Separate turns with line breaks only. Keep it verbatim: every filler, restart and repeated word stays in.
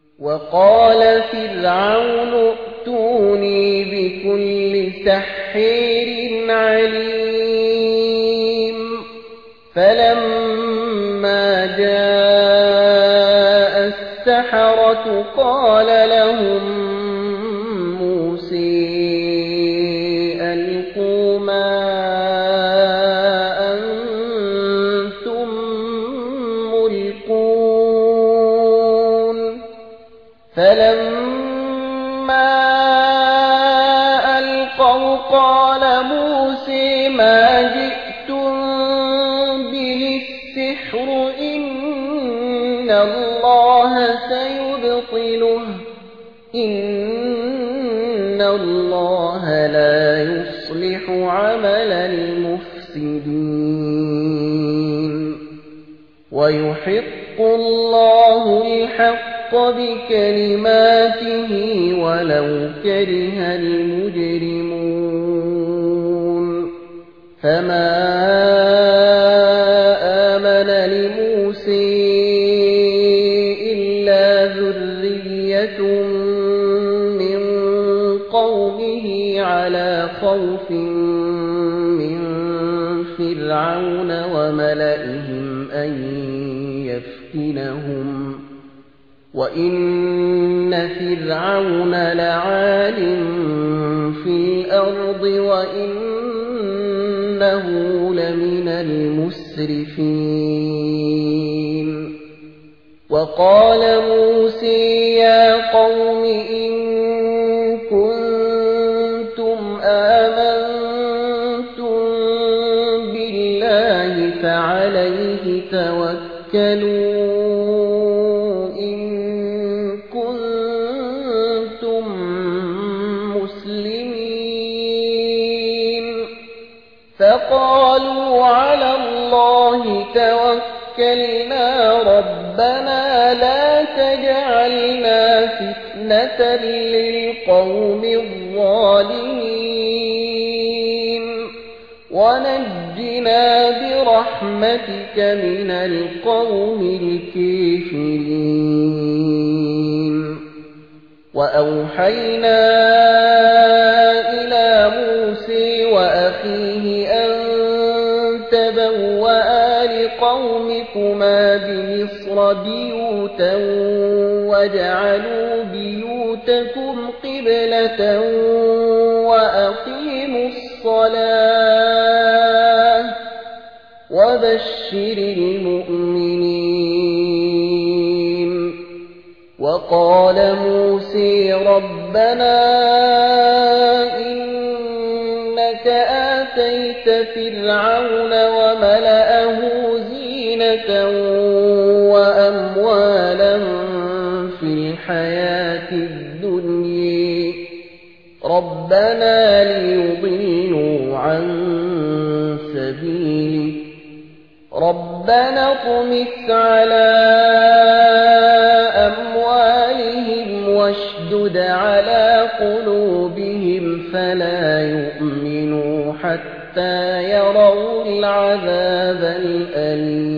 وقال فرعون ائتوني بكل سحر عليم فلما جاء السحرة قال لهم موسى ألقوا ما أنتم ملقون فلما ألقوا قال موسى ما جئتم به السحر إن الله سيبطله إن الله لا يصلح عمل المفسدين ويحق الله الحق بكلماته ولو كره المجرمون فما آمن لموسى إلا ذرية من قومه على خوف من فرعون وملئهم أن يفتنهم وإن فرعون لعال في الأرض وإنه لمن المسرفين وقال موسى يا قوم إن كنتم آمنتم بالله فعليه توكلوا فقالوا على الله توكلنا ربنا لا تجعلنا فتنة للقوم الظالمين ونجنا برحمتك من القوم الكافرين وأوحينا إلى موسى وأخيه أن تبوأ لقومكما بمصر بيوتا وجعلوا بيوتكم قبلة وأقيموا الصلاة وبشر المؤمنين وقال موسى ربنا إنك آتيت فرعون وملأه زينة وأموالا في الحياة الدنيا ربنا ليضلوا عن سبيلك ربنا اطمس على أموالهم واشدد على قلوبهم فلا يؤمنوا حتى يروا العذاب الأليم